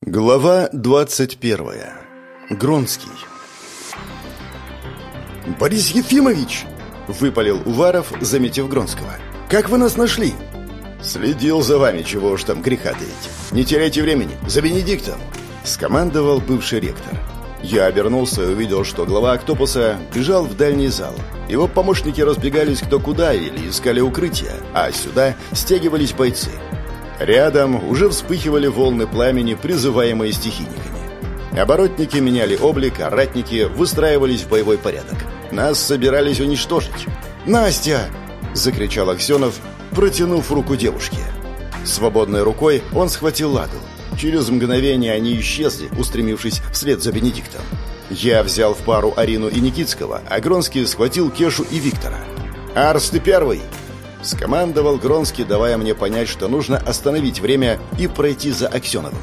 Глава 21. Гронский. «Борис Ефимович!» — выпалил Уваров, заметив Гронского. «Как вы нас нашли?» «Следил за вами, чего уж там греха таить. Не теряйте времени, за Бенедиктом!» — скомандовал бывший ректор. Я обернулся и увидел, что глава «Октопуса» бежал в дальний зал. Его помощники разбегались кто куда или искали укрытия, а сюда стягивались бойцы. Рядом уже вспыхивали волны пламени, призываемые стихийниками. Оборотники меняли облик, а ратники выстраивались в боевой порядок. Нас собирались уничтожить. «Настя!» — закричал Аксенов, протянув руку девушке. Свободной рукой он схватил Ладу. Через мгновение они исчезли, устремившись вслед за Бенедиктом. Я взял в пару Арину и Никитского, а Гронский схватил Кешу и Виктора. «Арс, ты первый!» — скомандовал Гронский, давая мне понять, что нужно остановить время и пройти за Аксеновым.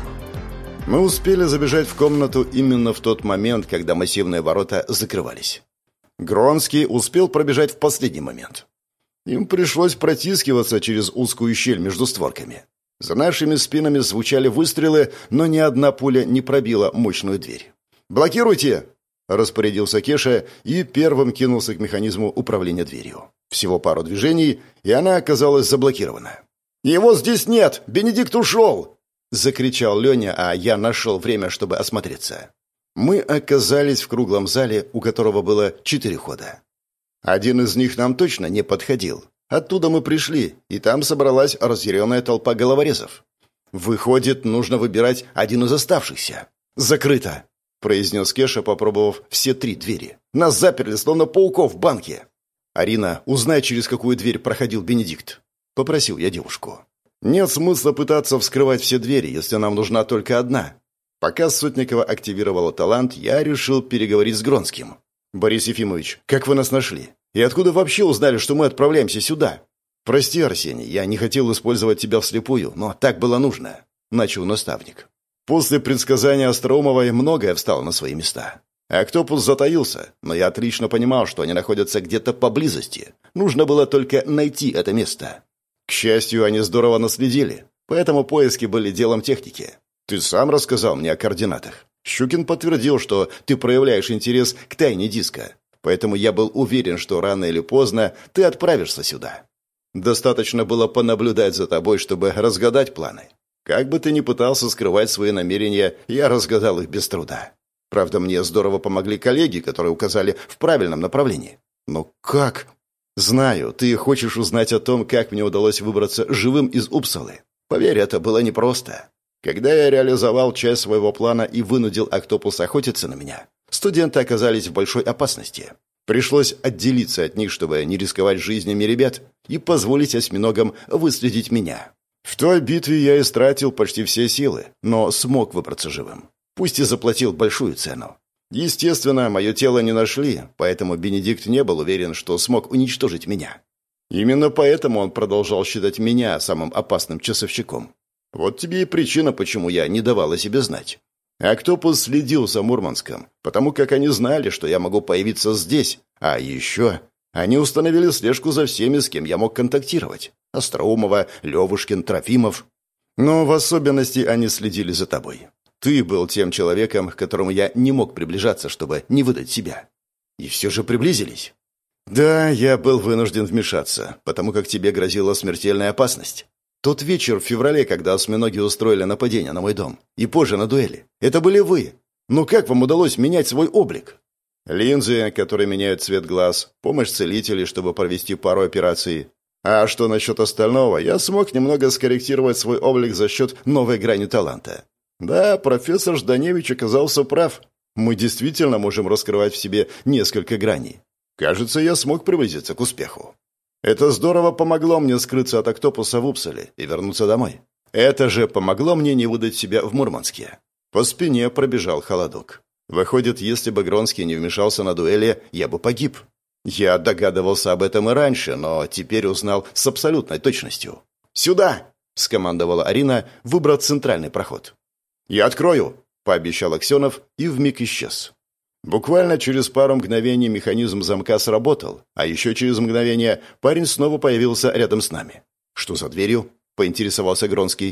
Мы успели забежать в комнату именно в тот момент, когда массивные ворота закрывались. Гронский успел пробежать в последний момент. Им пришлось протискиваться через узкую щель между створками. За нашими спинами звучали выстрелы, но ни одна пуля не пробила мощную дверь. «Блокируйте!» — распорядился Кеша и первым кинулся к механизму управления дверью. Всего пару движений, и она оказалась заблокирована. «Его здесь нет! Бенедикт ушел!» — закричал Леня, а я нашел время, чтобы осмотреться. Мы оказались в круглом зале, у которого было 4 хода. Один из них нам точно не подходил. Оттуда мы пришли, и там собралась разъяренная толпа головорезов. Выходит, нужно выбирать один из оставшихся. «Закрыто!» — произнес Кеша, попробовав все 3 двери. «Нас заперли, словно пауков в банке!» «Арина, узнай, через какую дверь проходил Бенедикт», — попросил я девушку. «Нет смысла пытаться вскрывать все двери, если нам нужна только одна». Пока Сотникова активировала талант, я решил переговорить с Гронским. «Борис Ефимович, как вы нас нашли? И откуда вообще узнали, что мы отправляемся сюда?» «Прости, Арсений, я не хотел использовать тебя вслепую, но так было нужно», — начал наставник. После предсказания Остроумовой многое встало на свои места. Октопус затаился, но я отлично понимал, что они находятся где-то поблизости. Нужно было только найти это место. К счастью, они здорово наследили, поэтому поиски были делом техники. Ты сам рассказал мне о координатах. Щукин подтвердил, что ты проявляешь интерес к тайне диска, поэтому я был уверен, что рано или поздно ты отправишься сюда. Достаточно было понаблюдать за тобой, чтобы разгадать планы. Как бы ты ни пытался скрывать свои намерения, я разгадал их без труда. Правда, мне здорово помогли коллеги, которые указали в правильном направлении. Но как? Знаю, ты хочешь узнать о том, как мне удалось выбраться живым из Упсалы. Поверь, это было непросто. Когда я реализовал часть своего плана и вынудил Октопус охотиться на меня, студенты оказались в большой опасности. Пришлось отделиться от них, чтобы не рисковать жизнями ребят и позволить осьминогам выследить меня. В той битве я истратил почти все силы, но смог выбраться живым. Пусть и заплатил большую цену. Естественно, мое тело не нашли, поэтому Бенедикт не был уверен, что смог уничтожить меня. Именно поэтому он продолжал считать меня самым опасным часовщиком. Вот тебе и причина, почему я не давал о себе знать. Октопус следил за Мурманском, потому как они знали, что я могу появиться здесь. А еще они установили слежку за всеми, с кем я мог контактировать. Остроумова, Левушкин, Трофимов. Но в особенности они следили за тобой. Ты был тем человеком, к которому я не мог приближаться, чтобы не выдать себя. И все же приблизились. Да, я был вынужден вмешаться, потому как тебе грозила смертельная опасность. Тот вечер в феврале, когда осьминоги устроили нападение на мой дом, и позже на дуэли, это были вы. Но как вам удалось менять свой облик? Линзы, которые меняют цвет глаз, помощь целителей, чтобы провести пару операций. А что насчет остального, я смог немного скорректировать свой облик за счет новой грани таланта. Да, профессор Жданевич оказался прав. Мы действительно можем раскрывать в себе несколько граней. Кажется, я смог приблизиться к успеху. Это здорово помогло мне скрыться от Октопуса в Упсале и вернуться домой. Это же помогло мне не выдать себя в Мурманске. По спине пробежал холодок. Выходит, если бы Гронский не вмешался на дуэли, я бы погиб. Я догадывался об этом и раньше, но теперь узнал с абсолютной точностью. «Сюда!» — скомандовала Арина, выбрав центральный проход. «Я открою!» — пообещал Аксенов и вмиг исчез. Буквально через пару мгновений механизм замка сработал, а еще через мгновение парень снова появился рядом с нами. «Что за дверью?» — поинтересовался Гронский.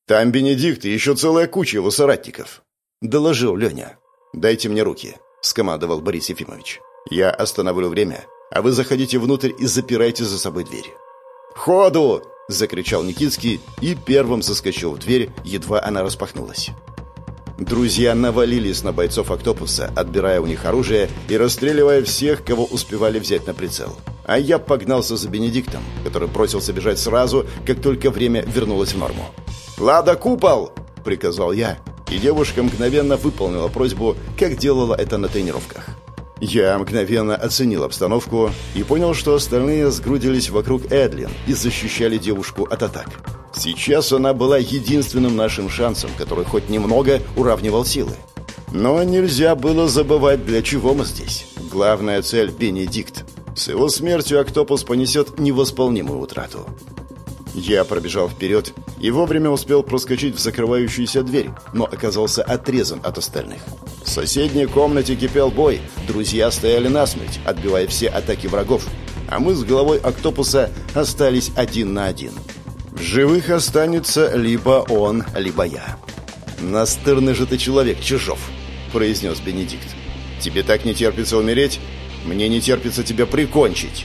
«Там Бенедикт и еще целая куча его соратников», — доложил Леня. «Дайте мне руки», — скомандовал Борис Ефимович. «Я остановлю время, а вы заходите внутрь и запирайте за собой дверь». «Ходу!» — закричал Никитский и первым заскочил в дверь, едва она распахнулась. Друзья навалились на бойцов «Октопуса», отбирая у них оружие и расстреливая всех, кого успевали взять на прицел. А я погнался за Бенедиктом, который бросился бежать сразу, как только время вернулось в норму. «Лада, купол!» — приказал я, и девушка мгновенно выполнила просьбу, как делала это на тренировках. Я мгновенно оценил обстановку и понял, что остальные сгрудились вокруг Эдлин и защищали девушку от атак. Сейчас она была единственным нашим шансом, который хоть немного уравнивал силы. Но нельзя было забывать, для чего мы здесь. Главная цель — Бенедикт. С его смертью «Октопус» понесет невосполнимую утрату. Я пробежал вперед и вовремя успел проскочить в закрывающуюся дверь, но оказался отрезан от остальных. В соседней комнате кипел бой, друзья стояли насмерть, отбивая все атаки врагов, а мы с главой «Октопуса» остались 1 на 1. В живых останется либо он, либо я. «Настырный же ты человек, Чижов», — произнес Бенедикт. «Тебе так не терпится умереть? Мне не терпится тебя прикончить».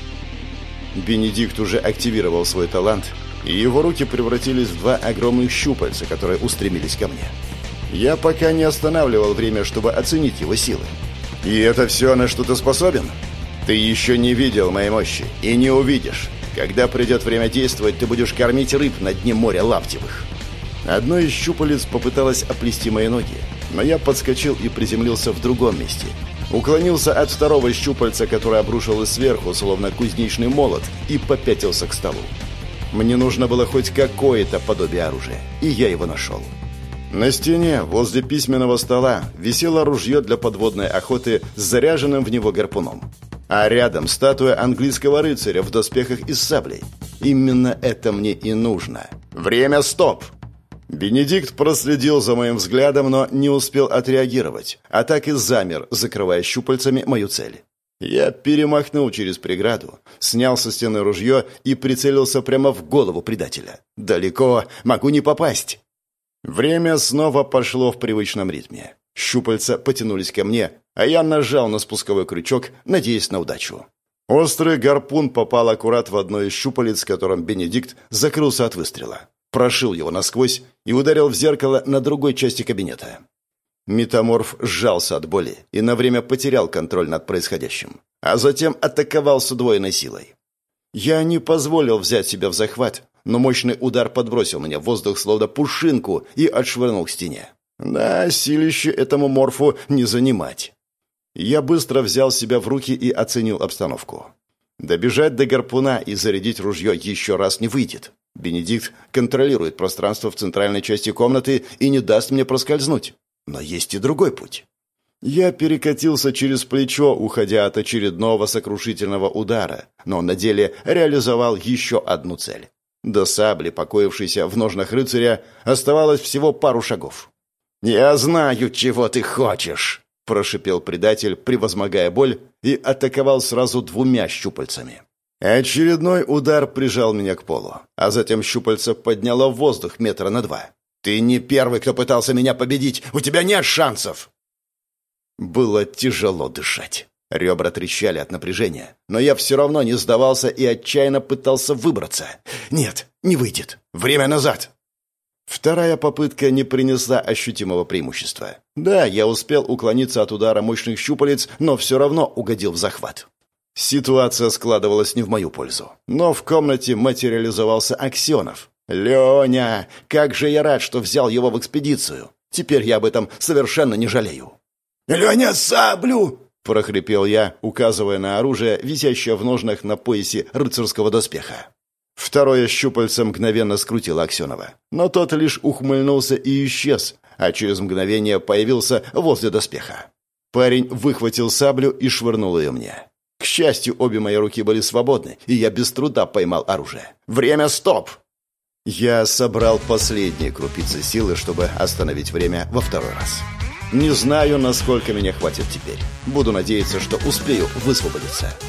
Бенедикт уже активировал свой талант, и его руки превратились в 2 огромных щупальца, которые устремились ко мне. Я пока не останавливал время, чтобы оценить его силы. «И это все, на что ты способен? Ты еще не видел моей мощи и не увидишь. Когда придет время действовать, ты будешь кормить рыб на дне моря лаптевых». Одно из щупалец попыталось оплести мои ноги, но я подскочил и приземлился в другом месте. Уклонился от второго щупальца, которое обрушилось сверху, словно кузнечный молот, и попятился к столу. Мне нужно было хоть какое-то подобие оружия, и я его нашел. На стене, возле письменного стола, висело ружье для подводной охоты с заряженным в него гарпуном. А рядом статуя английского рыцаря в доспехах и с саблей. Именно это мне и нужно. «Время, стоп!» Бенедикт проследил за моим взглядом, но не успел отреагировать, а так и замер, закрывая щупальцами мою цель. Я перемахнул через преграду, снял со стены ружье и прицелился прямо в голову предателя. Далеко, могу не попасть. Время снова пошло в привычном ритме. Щупальца потянулись ко мне, а я нажал на спусковой крючок, надеясь на удачу. Острый гарпун попал аккурат в одно из щупалец, которым Бенедикт закрылся от выстрела. Прошил его насквозь и ударил в зеркало на другой части кабинета. Метаморф сжался от боли и на время потерял контроль над происходящим, а затем атаковал с удвоенной силой. Я не позволил взять себя в захват, но мощный удар подбросил меня в воздух словно пушинку и отшвырнул к стене. Да, силище этому морфу не занимать. Я быстро взял себя в руки и оценил обстановку. Добежать до гарпуна и зарядить ружье еще раз не выйдет. Бенедикт контролирует пространство в центральной части комнаты и не даст мне проскользнуть. Но есть и другой путь. Я перекатился через плечо, уходя от очередного сокрушительного удара, но на деле реализовал еще одну цель. До сабли, покоившейся в ножнах рыцаря, оставалось всего пару шагов. «Я знаю, чего ты хочешь!» – прошипел предатель, превозмогая боль, и атаковал сразу 2 щупальцами. Очередной удар прижал меня к полу, а затем щупальце подняло в воздух 2 метра. «Ты не первый, кто пытался меня победить! У тебя нет шансов!» Было тяжело дышать. Ребра трещали от напряжения, но я все равно не сдавался и отчаянно пытался выбраться. «Нет, не выйдет! Время назад!» Вторая попытка не принесла ощутимого преимущества. Да, я успел уклониться от удара мощных щупалец, но все равно угодил в захват. Ситуация складывалась не в мою пользу. Но в комнате материализовался Аксенов. «Леня, как же я рад, что взял его в экспедицию! Теперь я об этом совершенно не жалею!» «Леня, саблю!» – прохрипел я, указывая на оружие, висящее в ножнах на поясе рыцарского доспеха. Второе щупальце мгновенно скрутило Аксенова, но тот лишь ухмыльнулся и исчез, а через мгновение появился возле доспеха. Парень выхватил саблю и швырнул ее мне. К счастью, обе мои руки были свободны, и я без труда поймал оружие. «Время, стоп!» Я собрал последние крупицы силы, чтобы остановить время во второй раз. Не знаю, насколько меня хватит теперь. Буду надеяться, что успею высвободиться.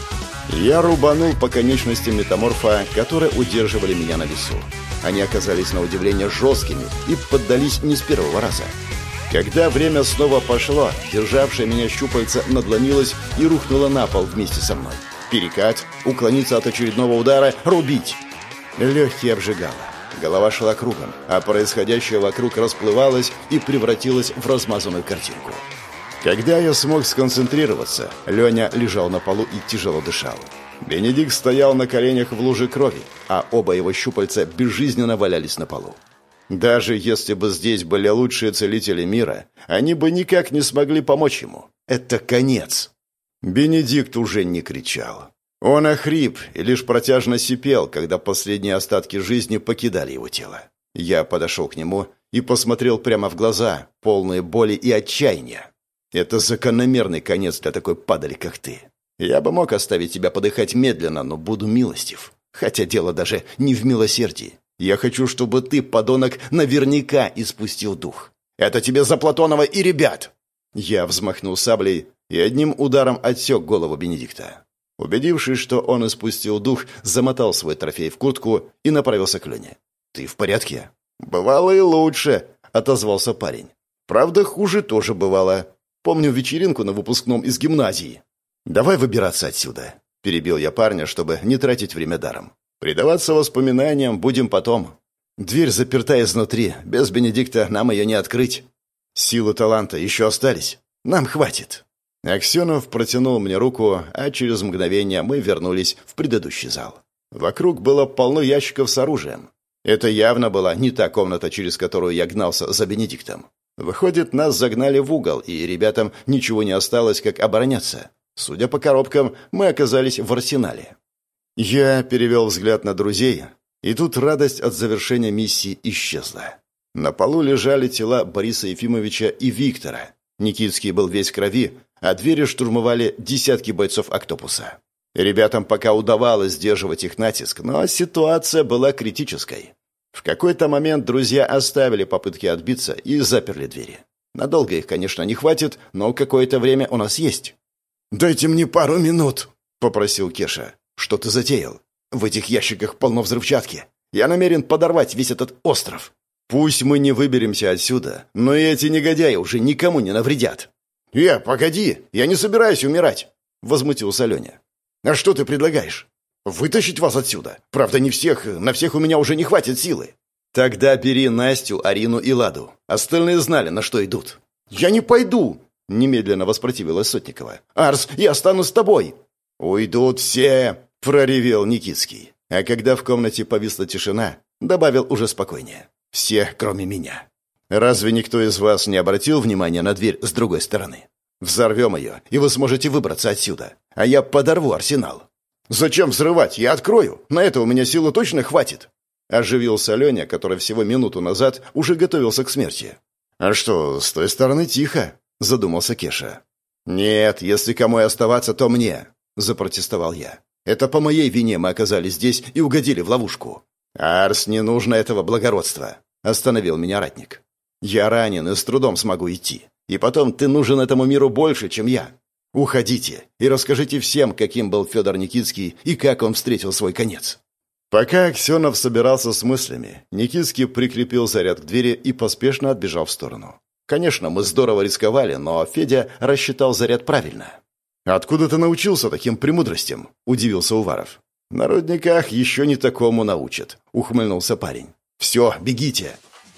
Я рубанул по конечностям метаморфа, которые удерживали меня на весу. Они оказались на удивление жесткими и поддались не с первого раза. Когда время снова пошло, державшая меня щупальца надломилась и рухнула на пол вместе со мной. Перекат, уклониться от очередного удара, рубить. Легкие обжигало. Голова шла кругом, а происходящее вокруг расплывалось и превратилось в размазанную картинку. Когда я смог сконцентрироваться, Леня лежал на полу и тяжело дышал. Бенедикт стоял на коленях в луже крови, а оба его щупальца безжизненно валялись на полу. Даже если бы здесь были лучшие целители мира, они бы никак не смогли помочь ему. Это конец. Бенедикт уже не кричал. Он охрип и лишь протяжно сипел, когда последние остатки жизни покидали его тело. Я подошел к нему и посмотрел прямо в глаза, полные боли и отчаяния. Это закономерный конец для такой падали, как ты. Я бы мог оставить тебя подыхать медленно, но буду милостив. Хотя дело даже не в милосердии. Я хочу, чтобы ты, подонок, наверняка испустил дух. Это тебе за Платонова и ребят!» Я взмахнул саблей и одним ударом отсек голову Бенедикта. Убедившись, что он испустил дух, замотал свой трофей в куртку и направился к Лене. «Ты в порядке?» «Бывало и лучше», — отозвался парень. «Правда, хуже тоже бывало. Помню вечеринку на выпускном из гимназии». «Давай выбираться отсюда», — перебил я парня, чтобы не тратить время даром. «Предаваться воспоминаниям будем потом. Дверь заперта изнутри, без Бенедикта нам ее не открыть. Силы таланта еще остались. Нам хватит». Аксенов протянул мне руку, а через мгновение мы вернулись в предыдущий зал. Вокруг было полно ящиков с оружием. Это явно была не та комната, через которую я гнался за Бенедиктом. Выходит, нас загнали в угол, и ребятам ничего не осталось, как обороняться. Судя по коробкам, мы оказались в арсенале. Я перевел взгляд на друзей, и тут радость от завершения миссии исчезла. На полу лежали тела Бориса Ефимовича и Виктора. Никитский был весь в крови, а двери штурмовали десятки бойцов «Октопуса». Ребятам пока удавалось сдерживать их натиск, но ситуация была критической. В какой-то момент друзья оставили попытки отбиться и заперли двери. Надолго их, конечно, не хватит, но какое-то время у нас есть. «Дайте мне пару минут», — попросил Кеша. «Что ты затеял? В этих ящиках полно взрывчатки. Я намерен подорвать весь этот остров. Пусть мы не выберемся отсюда, но и эти негодяи уже никому не навредят». Погоди, я не собираюсь умирать», — возмутился Леня. «А что ты предлагаешь? Вытащить вас отсюда? Правда, не всех, на всех у меня уже не хватит силы». «Тогда бери Настю, Арину и Ладу. Остальные знали, на что идут». «Я не пойду», — немедленно воспротивилась Сотникова. «Арс, я останусь с тобой». «Уйдут все», — проревел Никитский. А когда в комнате повисла тишина, добавил уже спокойнее. «Все, кроме меня. Разве никто из вас не обратил внимания на дверь с другой стороны? Взорвем ее, и вы сможете выбраться отсюда, а я подорву арсенал». «Зачем взрывать? Я открою. На это у меня силы точно хватит». Оживился Леня, который всего минуту назад уже готовился к смерти. «А что, с той стороны тихо?» – задумался Кеша. «Нет, если кому и оставаться, то мне», – запротестовал я. «Это по моей вине мы оказались здесь и угодили в ловушку». «Арс, не нужно этого благородства», – остановил меня ратник. «Я ранен и с трудом смогу идти. И потом, ты нужен этому миру больше, чем я. Уходите и расскажите всем, каким был Федор Никитский и как он встретил свой конец». Пока Аксенов собирался с мыслями, Никитский прикрепил заряд к двери и поспешно отбежал в сторону. Конечно, мы здорово рисковали, но Федя рассчитал заряд правильно. «Откуда ты научился таким премудростям?» – удивился Уваров. «На рудниках еще не такому научат», – ухмыльнулся парень. «Все, бегите».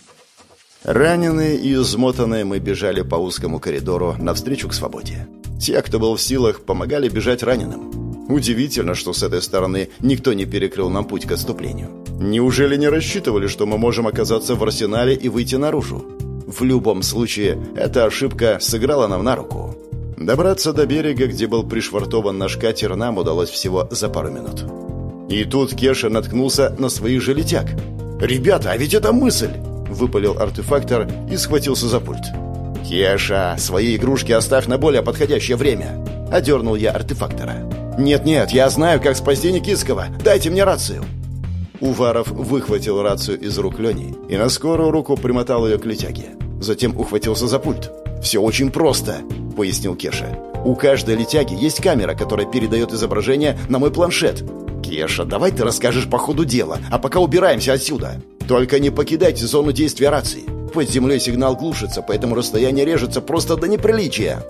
Раненые и измотанные мы бежали по узкому коридору навстречу к свободе. Те, кто был в силах, помогали бежать раненым. Удивительно, что с этой стороны никто не перекрыл нам путь к отступлению. Неужели не рассчитывали, что мы можем оказаться в арсенале и выйти наружу? В любом случае, эта ошибка сыграла нам на руку. Добраться до берега, где был пришвартован наш катер, нам удалось всего за пару минут. И тут Кеша наткнулся на своих же летяг. «Ребята, а ведь это мысль!» – выпалил артефактор и схватился за пульт. «Кеша, свои игрушки оставь на более подходящее время!» – одернул я артефактора. «Нет-нет, я знаю, как спасти Никитского. Дайте мне рацию!» Уваров выхватил рацию из рук Лени и на скорую руку примотал ее к летяге. Затем ухватился за пульт. «Все очень просто», — пояснил Кеша. «У каждой летяги есть камера, которая передает изображение на мой планшет». «Кеша, давай ты расскажешь по ходу дела, а пока убираемся отсюда. Только не покидайте зону действия рации. Под землей сигнал глушится, поэтому расстояние режется просто до неприличия».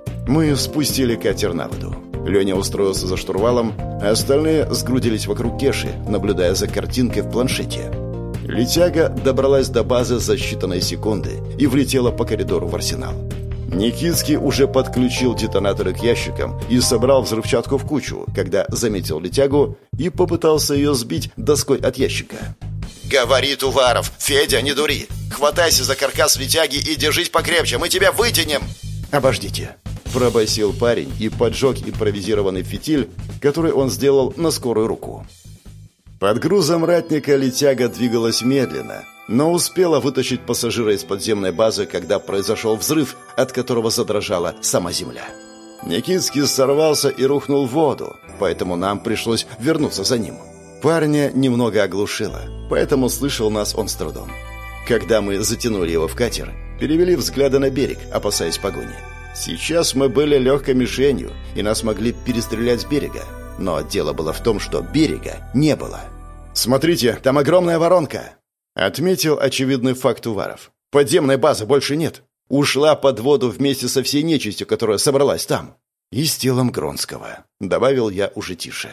Мы спустили катер на воду. Леня устроился за штурвалом, а остальные сгрудились вокруг Кеши, наблюдая за картинкой в планшете. Летяга добралась до базы за считанные секунды и влетела по коридору в арсенал. Никитский уже подключил детонаторы к ящикам и собрал взрывчатку в кучу, когда заметил летягу и попытался ее сбить доской от ящика. «Говорит Уваров! Федя, не дури! Хватайся за каркас летяги и держись покрепче, мы тебя вытянем!» «Обождите!» – пробасил парень и поджег импровизированный фитиль, который он сделал на скорую руку. Под грузом ратника летяга двигалась медленно, но успела вытащить пассажира из подземной базы, когда произошел взрыв, от которого задрожала сама земля. Никитский сорвался и рухнул в воду, поэтому нам пришлось вернуться за ним. Парня немного оглушило, поэтому слышал нас он с трудом. Когда мы затянули его в катер, перевели взгляды на берег, опасаясь погони. Сейчас мы были легкой мишенью, и нас могли перестрелять с берега. Но дело было в том, что берега не было. «Смотрите, там огромная воронка!» Отметил очевидный факт Уваров. «Подземной базы больше нет. Ушла под воду вместе со всей нечистью, которая собралась там. И с телом Гронского», — добавил я уже тише.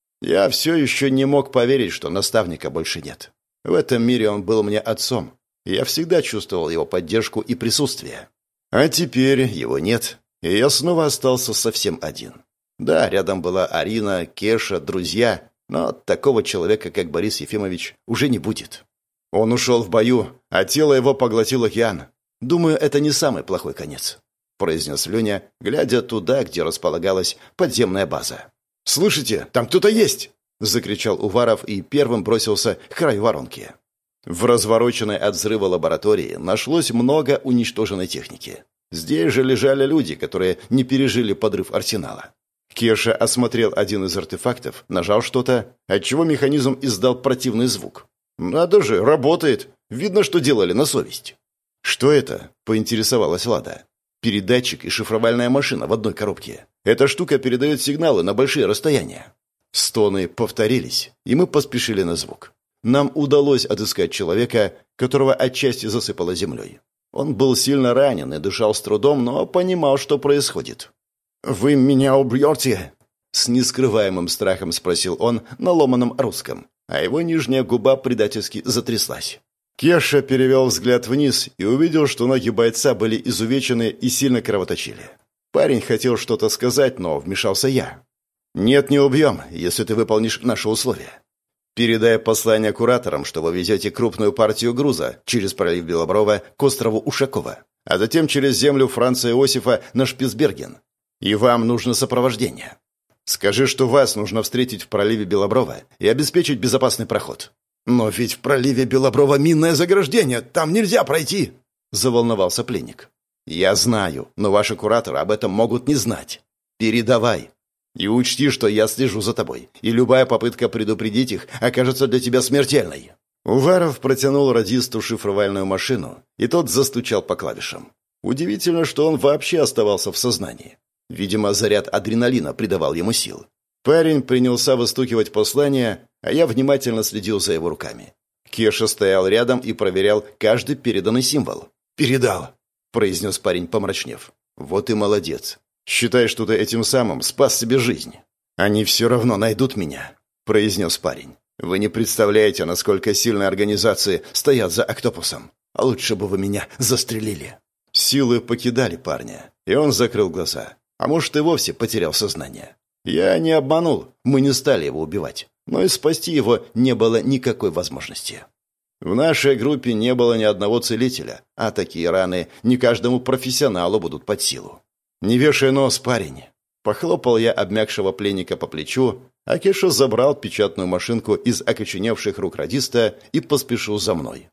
Я все еще не мог поверить, что наставника больше нет. В этом мире он был мне отцом. Я всегда чувствовал его поддержку и присутствие. А теперь его нет, и я снова остался совсем один. Да, рядом была Арина, Кеша, друзья, но такого человека, как Борис Ефимович, уже не будет. Он ушел в бою, а тело его поглотил океан. Думаю, это не самый плохой конец», — произнес Леня, глядя туда, где располагалась подземная база. «Слышите, там кто-то есть!» — закричал Уваров и первым бросился к краю воронки. В развороченной от взрыва лаборатории нашлось много уничтоженной техники. Здесь же лежали люди, которые не пережили подрыв арсенала. Кеша осмотрел один из артефактов, нажал что-то, отчего механизм издал противный звук. «Надо же, работает! Видно, что делали на совесть». «Что это?» – поинтересовалась Лада. «Передатчик и шифровальная машина в одной коробке. Эта штука передает сигналы на большие расстояния». Стоны повторились, и мы поспешили на звук. Нам удалось отыскать человека, которого отчасти засыпало землей. Он был сильно ранен и дышал с трудом, но понимал, что происходит. «Вы меня убьете?» С нескрываемым страхом спросил он на ломаном русском, а его нижняя губа предательски затряслась. Кеша перевел взгляд вниз и увидел, что ноги бойца были изувечены и сильно кровоточили. Парень хотел что-то сказать, но вмешался я. «Нет, не убьем, если ты выполнишь наши условия. Передай послание кураторам, что вы везете крупную партию груза через пролив Белоброва к острову Ушакова, а затем через землю Франца Иосифа на Шпицберген. И вам нужно сопровождение. Скажи, что вас нужно встретить в проливе Белоброва и обеспечить безопасный проход». «Но ведь в проливе Белоброва минное заграждение, там нельзя пройти!» – заволновался пленник. «Я знаю, но ваши кураторы об этом могут не знать. Передавай. И учти, что я слежу за тобой, и любая попытка предупредить их окажется для тебя смертельной». Уваров протянул радисту шифровальную машину, и тот застучал по клавишам. Удивительно, что он вообще оставался в сознании. Видимо, заряд адреналина придавал ему сил. Парень принялся выстукивать послание, а я внимательно следил за его руками. Кеша стоял рядом и проверял каждый переданный символ. «Передал», — произнес парень, помрачнев. «Вот и молодец. Считай, что ты этим самым спас себе жизнь». «Они все равно найдут меня», — произнес парень. «Вы не представляете, насколько сильные организации стоят за Октопусом. А лучше бы вы меня застрелили». Силы покидали парня, и он закрыл глаза. А может, и вовсе потерял сознание. Я не обманул, мы не стали его убивать. Но и спасти его не было никакой возможности. В нашей группе не было ни одного целителя, а такие раны не каждому профессионалу будут под силу. «Не вешай нос, парень!» Похлопал я обмякшего пленника по плечу, а Кеша забрал печатную машинку из окоченевших рук радиста и поспешил за мной.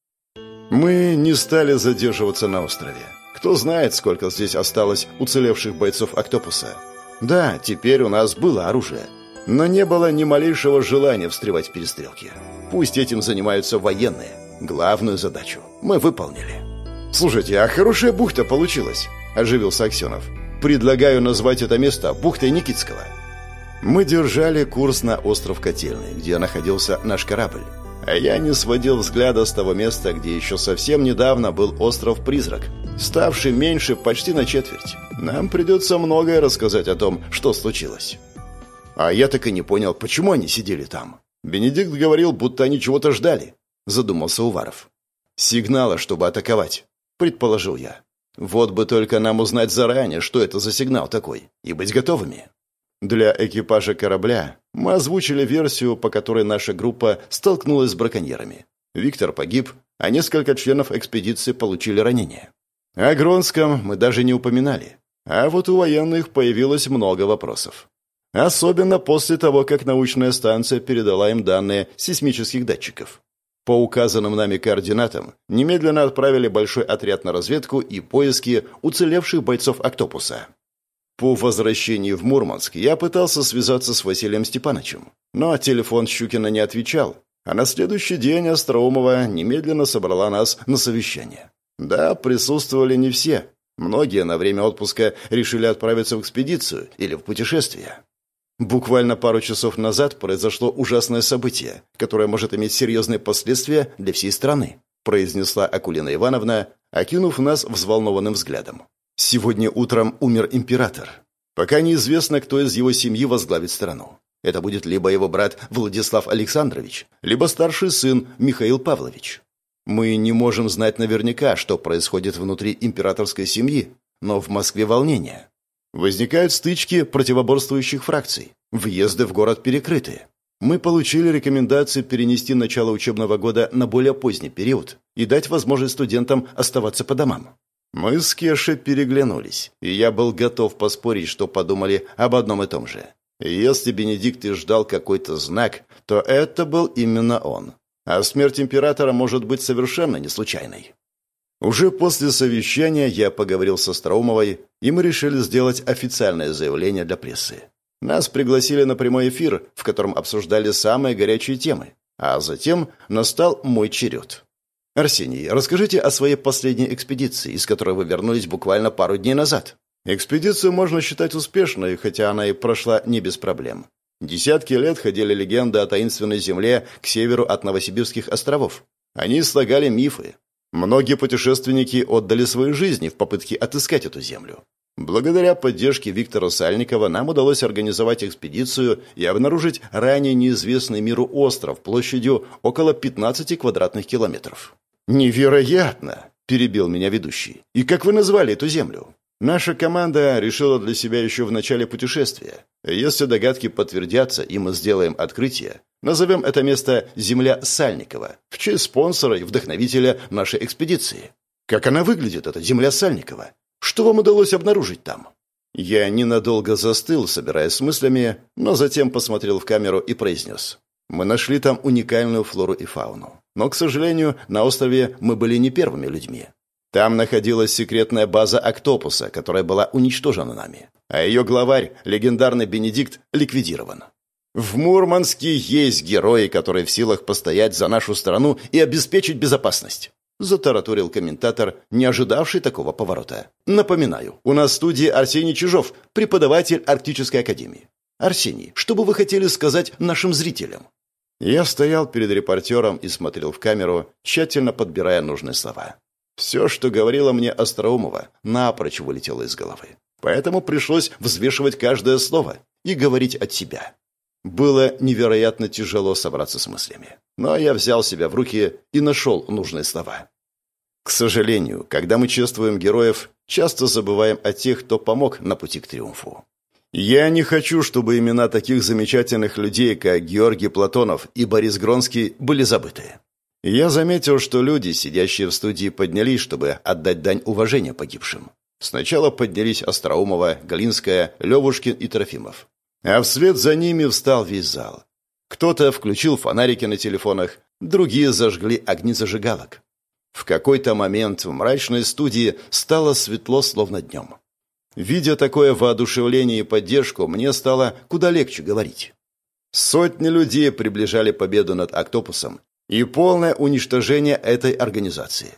Мы не стали задерживаться на острове. Кто знает, сколько здесь осталось уцелевших бойцов Октопуса. Да, теперь у нас было оружие, но не было ни малейшего желания встревать в перестрелки. Пусть этим занимаются военные. Главную задачу мы выполнили. «Слушайте, а хорошая бухта получилась», – оживился Аксенов. «Предлагаю назвать это место бухтой Никитского». Мы держали курс на остров Котельный, где находился наш корабль. А я не сводил взгляда с того места, где еще совсем недавно был остров-призрак, ставший меньше почти на четверть. Нам придется многое рассказать о том, что случилось. А я так и не понял, почему они сидели там. Бенедикт говорил, будто они чего-то ждали, задумался Уваров. «Сигнала, чтобы атаковать», — предположил я. «Вот бы только нам узнать заранее, что это за сигнал такой, и быть готовыми». Для экипажа корабля мы озвучили версию, по которой наша группа столкнулась с браконьерами. Виктор погиб, а несколько членов экспедиции получили ранения. О Гронском мы даже не упоминали. А вот у военных появилось много вопросов. Особенно после того, как научная станция передала им данные сейсмических датчиков. По указанным нами координатам немедленно отправили большой отряд на разведку и поиски уцелевших бойцов «Октопуса». По возвращении в Мурманск я пытался связаться с Василием Степановичем, но телефон Щукина не отвечал, а на следующий день Остроумова немедленно собрала нас на совещание. Да, присутствовали не все. Многие на время отпуска решили отправиться в экспедицию или в путешествие. Буквально пару часов назад произошло ужасное событие, которое может иметь серьезные последствия для всей страны, произнесла Акулина Ивановна, окинув нас взволнованным взглядом. Сегодня утром умер император. Пока неизвестно, кто из его семьи возглавит страну. Это будет либо его брат Владислав Александрович, либо старший сын Михаил Павлович. Мы не можем знать наверняка, что происходит внутри императорской семьи, но в Москве волнение. Возникают стычки противоборствующих фракций. Въезды в город перекрыты. Мы получили рекомендации перенести начало учебного года на более поздний период и дать возможность студентам оставаться по домам. Мы с Кешей переглянулись, и я был готов поспорить, что подумали об одном и том же. Если Бенедикт и ждал какой-то знак, то это был именно он. А смерть императора может быть совершенно не случайной. Уже после совещания я поговорил со Остроумовой, и мы решили сделать официальное заявление для прессы. Нас пригласили на прямой эфир, в котором обсуждали самые горячие темы, а затем настал мой черед. «Арсений, расскажите о своей последней экспедиции, из которой вы вернулись буквально пару дней назад». Экспедицию можно считать успешной, хотя она и прошла не без проблем. Десятки лет ходили легенды о таинственной земле к северу от Новосибирских островов. Они слагали мифы. Многие путешественники отдали свои жизни в попытке отыскать эту землю. Благодаря поддержке Виктора Сальникова нам удалось организовать экспедицию и обнаружить ранее неизвестный миру остров площадью около 15 квадратных километров. «Невероятно!» – перебил меня ведущий. «И как вы назвали эту землю?» Наша команда решила для себя еще в начале путешествия. Если догадки подтвердятся, и мы сделаем открытие, назовем это место «Земля Сальникова» в честь спонсора и вдохновителя нашей экспедиции. Как она выглядит, эта земля Сальникова? Что вам удалось обнаружить там? Я ненадолго застыл, собираясь с мыслями, но затем посмотрел в камеру и произнес. Мы нашли там уникальную флору и фауну. Но, к сожалению, на острове мы были не первыми людьми. Там находилась секретная база «Октопуса», которая была уничтожена нами. А ее главарь, легендарный Бенедикт, ликвидирован. В Мурманске есть герои, которые в силах постоять за нашу страну и обеспечить безопасность. Затараторил комментатор, не ожидавший такого поворота. Напоминаю, у нас в студии Арсений Чижов, преподаватель Арктической академии. Арсений, что бы вы хотели сказать нашим зрителям? Я стоял перед репортером и смотрел в камеру, тщательно подбирая нужные слова. Все, что говорила мне Остроумова, напрочь вылетело из головы. Поэтому пришлось взвешивать каждое слово и говорить от себя. Было невероятно тяжело собраться с мыслями. Но я взял себя в руки и нашел нужные слова. К сожалению, когда мы чествуем героев, часто забываем о тех, кто помог на пути к триумфу. Я не хочу, чтобы имена таких замечательных людей, как Георгий Платонов и Борис Гронский, были забыты. Я заметил, что люди, сидящие в студии, поднялись, чтобы отдать дань уважения погибшим. Сначала поднялись Остроумова, Галинская, Левушкин и Трофимов. А вслед за ними встал весь зал. Кто-то включил фонарики на телефонах, другие зажгли огни зажигалок. В какой-то момент в мрачной студии стало светло, словно днем. Видя такое воодушевление и поддержку, мне стало куда легче говорить. Сотни людей приближали победу над «Октопусом» и полное уничтожение этой организации.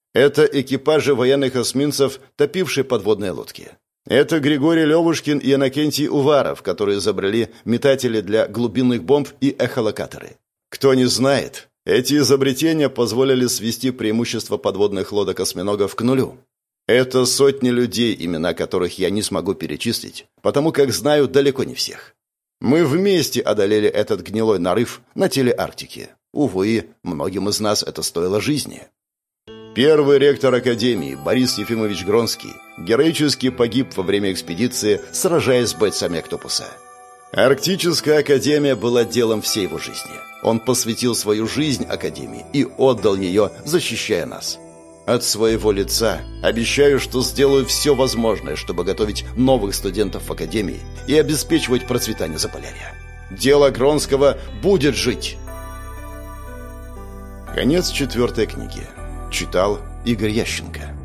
Это экипажи военных эсминцев, топившие подводные лодки. Это Григорий Левушкин и Иннокентий Уваров, которые изобрели метатели для глубинных бомб и эхолокаторы. Кто не знает, эти изобретения позволили свести преимущество подводных лодок-осьминогов к нулю. Это сотни людей, имена которых я не смогу перечислить, потому как знаю далеко не всех. Мы вместе одолели этот гнилой нарыв на теле Арктики. Увы, многим из нас это стоило жизни. Первый ректор Академии Борис Ефимович Гронский героически погиб во время экспедиции, сражаясь с бойцами «Октопуса». Арктическая Академия была делом всей его жизни. Он посвятил свою жизнь Академии и отдал ее, защищая нас. От своего лица обещаю, что сделаю все возможное, чтобы готовить новых студентов в Академии и обеспечивать процветание Заполярья. Дело Гронского будет жить. Конец 4 книги. Читал Игорь Ященко.